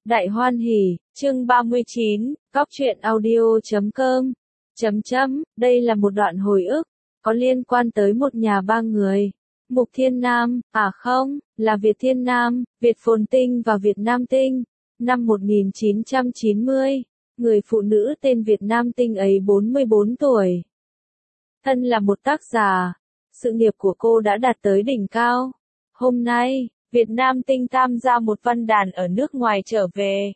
Đại hoan hỉ, chương 39, Góc truyện audio.com. Đây là một đoạn hồi ức, có liên quan tới một nhà ba người. Mục Thiên Nam, không, là Việt Thiên Nam, Việt Phồn Tinh và Việt Nam Tinh. Năm 1990, người phụ nữ tên Việt Nam Tinh ấy 44 tuổi. Thân là một tác giả, sự nghiệp của cô đã đạt tới đỉnh cao. Hôm nay, Việt Nam Tinh tham gia một văn đàn ở nước ngoài trở về.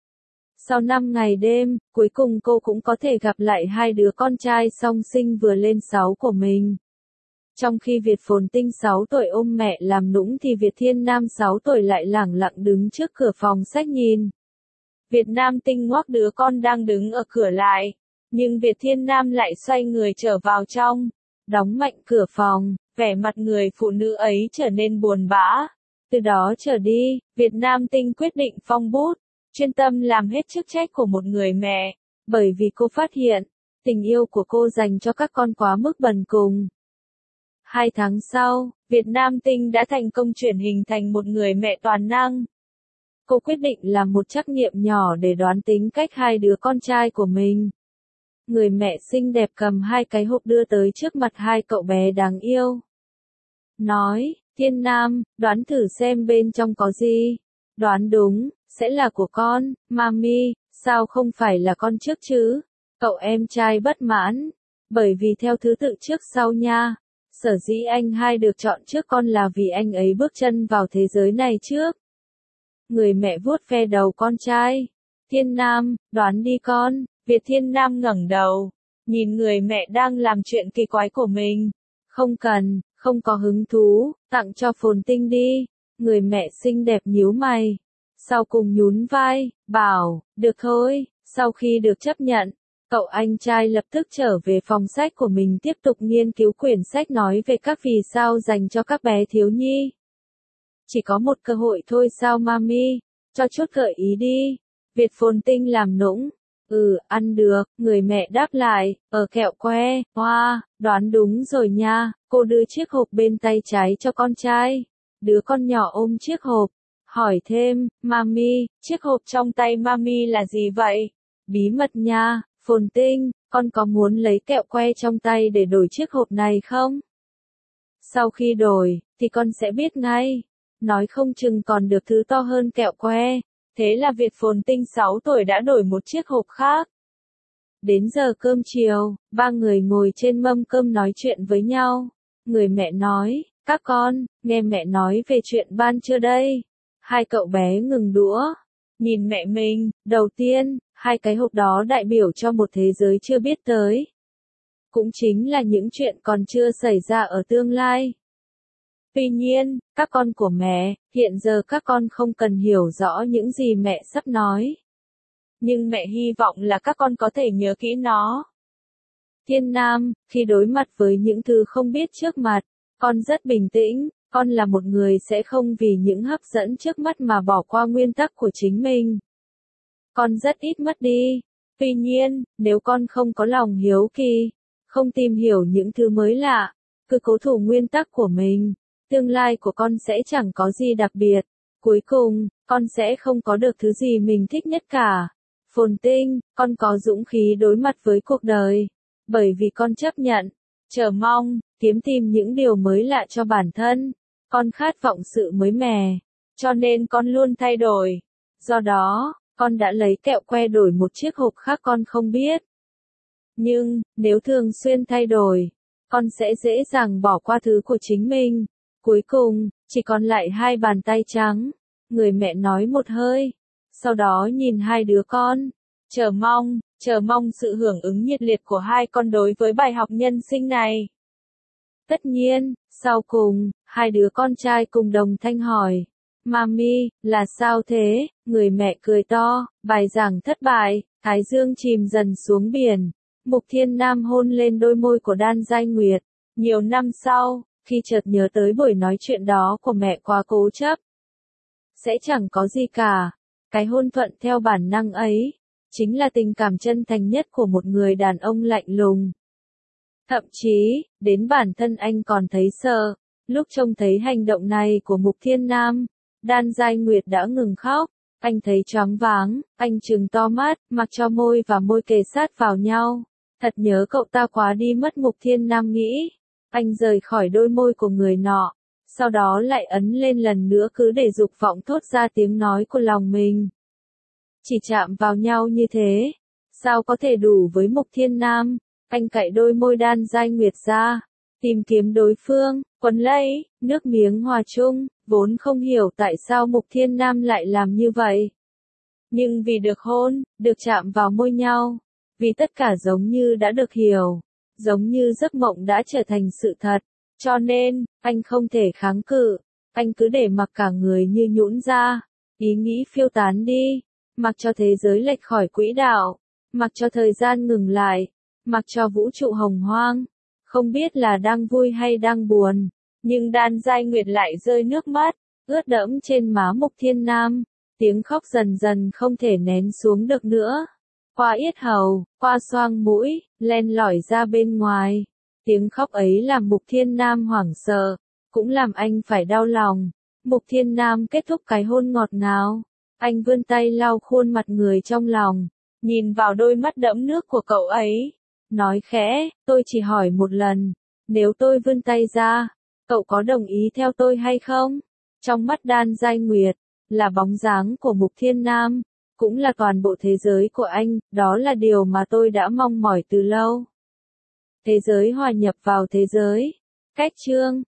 Sau 5 ngày đêm, cuối cùng cô cũng có thể gặp lại hai đứa con trai song sinh vừa lên 6 của mình. Trong khi Việt Phồn Tinh 6 tuổi ôm mẹ làm nũng thì Việt Thiên Nam 6 tuổi lại lẳng lặng đứng trước cửa phòng sách nhìn. Việt Nam Tinh ngoắc đứa con đang đứng ở cửa lại, nhưng Việt Thiên Nam lại xoay người trở vào trong, đóng mạnh cửa phòng, vẻ mặt người phụ nữ ấy trở nên buồn bã. Từ đó trở đi, Việt Nam Tinh quyết định phong bút, chuyên tâm làm hết chức trách của một người mẹ, bởi vì cô phát hiện, tình yêu của cô dành cho các con quá mức bần cùng. 2 tháng sau, Việt Nam Tinh đã thành công chuyển hình thành một người mẹ toàn năng. Cô quyết định làm một trắc nghiệm nhỏ để đoán tính cách hai đứa con trai của mình. Người mẹ xinh đẹp cầm 2 cái hộp đưa tới trước mặt hai cậu bé đáng yêu. Nói, Thiên Nam, đoán thử xem bên trong có gì. Đoán đúng, sẽ là của con, Mami, sao không phải là con trước chứ? Cậu em trai bất mãn, bởi vì theo thứ tự trước sau nha. Sở dĩ anh hai được chọn trước con là vì anh ấy bước chân vào thế giới này trước. Người mẹ vuốt ve đầu con trai. Thiên Nam, đoán đi con. Việt Thiên Nam ngẩng đầu, nhìn người mẹ đang làm chuyện kỳ quái của mình. Không cần, không có hứng thú, tặng cho Phồn Tinh đi. Người mẹ xinh đẹp nhíu mày. Sau cùng nhún vai, bảo, được thôi. Sau khi được chấp nhận, cậu anh trai lập tức trở về phòng sách của mình tiếp tục nghiên cứu quyển sách nói về các vì sao dành cho các bé thiếu nhi. Chỉ có một cơ hội thôi sao Mami? Cho chút gợi ý đi. Việt Phồn Tinh làm nũng. Ăn được, người mẹ đáp lại, kẹo que, hoa, đoán đúng rồi nha. Cô đưa chiếc hộp bên tay trái cho con trai. Đứa con nhỏ ôm chiếc hộp, hỏi thêm, Mami, chiếc hộp trong tay Mami là gì vậy? Bí mật nha, Phồn Tinh, con có muốn lấy kẹo que trong tay để đổi chiếc hộp này không? Sau khi đổi, thì con sẽ biết ngay. Nói không chừng còn được thứ to hơn kẹo que. Thế là Việt Phồn Tinh 6 tuổi đã đổi một chiếc hộp khác. Đến giờ cơm chiều, 3 người ngồi trên mâm cơm nói chuyện với nhau. Người mẹ nói, các con, nghe mẹ nói về chuyện ban trưa đây. Hai cậu bé ngừng đũa, nhìn mẹ mình. Đầu tiên, 2 cái hộp đó đại biểu cho một thế giới chưa biết tới. Cũng chính là những chuyện còn chưa xảy ra ở tương lai. Tuy nhiên, các con của mẹ, hiện giờ các con không cần hiểu rõ những gì mẹ sắp nói. Nhưng mẹ hy vọng là các con có thể nhớ kỹ nó. Thiên Nam, khi đối mặt với những thứ không biết trước mặt, con rất bình tĩnh, con là một người sẽ không vì những hấp dẫn trước mắt mà bỏ qua nguyên tắc của chính mình. Con rất ít mất đi. Tuy nhiên, nếu con không có lòng hiếu kỳ, không tìm hiểu những thứ mới lạ, cứ cố thủ nguyên tắc của mình, tương lai của con sẽ chẳng có gì đặc biệt. Cuối cùng, con sẽ không có được thứ gì mình thích nhất cả. Phồn Tinh, con có dũng khí đối mặt với cuộc đời. Bởi vì con chấp nhận, chờ mong, kiếm tìm những điều mới lạ cho bản thân. Con khát vọng sự mới mẻ. Cho nên con luôn thay đổi. Do đó, con đã lấy kẹo que đổi một chiếc hộp khác con không biết. Nhưng, nếu thường xuyên thay đổi, con sẽ dễ dàng bỏ qua thứ của chính mình. Cuối cùng, chỉ còn lại 2 bàn tay trắng. Người mẹ nói một hơi. Sau đó nhìn hai đứa con. Chờ mong sự hưởng ứng nhiệt liệt của hai con đối với bài học nhân sinh này. Tất nhiên, sau cùng, 2 đứa con trai cùng đồng thanh hỏi. Mami, là sao thế? Người mẹ cười to, bài giảng thất bại, thái dương chìm dần xuống biển. Mục Thiên Nam hôn lên đôi môi của Đan Giai Nguyệt. Nhiều năm sau, khi chợt nhớ tới buổi nói chuyện đó của mẹ quá cố chấp, sẽ chẳng có gì cả. Cái hôn thuận theo bản năng ấy, chính là tình cảm chân thành nhất của một người đàn ông lạnh lùng. Thậm chí, đến bản thân anh còn thấy sợ, lúc trông thấy hành động này của Mục Thiên Nam. Đan Giai Nguyệt đã ngừng khóc, Anh thấy choáng váng, anh trừng to mắt, mặc cho môi và môi kề sát vào nhau. Thật nhớ cậu ta quá đi mất, Mục Thiên Nam nghĩ. Anh rời khỏi đôi môi của người nọ, sau đó lại ấn lên lần nữa cứ để dục vọng thốt ra tiếng nói của lòng mình. Chỉ chạm vào nhau như thế, sao có thể đủ với Mục Thiên Nam? Anh cạy đôi môi Đan Giai Nguyệt ra, tìm kiếm đối phương, quấn lấy, nước miếng hòa chung, vốn không hiểu tại sao Mục Thiên Nam lại làm như vậy. Nhưng vì được hôn, được chạm vào môi nhau, vì tất cả giống như đã được hiểu, giống như giấc mộng đã trở thành sự thật, cho nên, anh không thể kháng cự, anh cứ để mặc cả người như nhũn ra, ý nghĩ phiêu tán đi, mặc cho thế giới lệch khỏi quỹ đạo, mặc cho thời gian ngừng lại, mặc cho vũ trụ hồng hoang, không biết là đang vui hay đang buồn, nhưng Đan Giai Nguyệt lại rơi nước mắt, ướt đẫm trên má Mục Thiên Nam, tiếng khóc dần dần không thể nén xuống được nữa. Qua yết hầu, qua xoang mũi, len lỏi ra bên ngoài. Tiếng khóc ấy làm Mục Thiên Nam hoảng sợ, cũng làm anh phải đau lòng. Mục Thiên Nam kết thúc cái hôn ngọt ngào. Anh vươn tay lau khuôn mặt người trong lòng, nhìn vào đôi mắt đẫm nước của cậu ấy. Nói khẽ, tôi chỉ hỏi một lần, nếu tôi vươn tay ra, cậu có đồng ý theo tôi hay không? Trong mắt Đan Giai Nguyệt, là bóng dáng của Mục Thiên Nam, cũng là toàn bộ thế giới của anh, đó là điều mà tôi đã mong mỏi từ lâu. Thế giới hòa nhập vào thế giới. Cách chương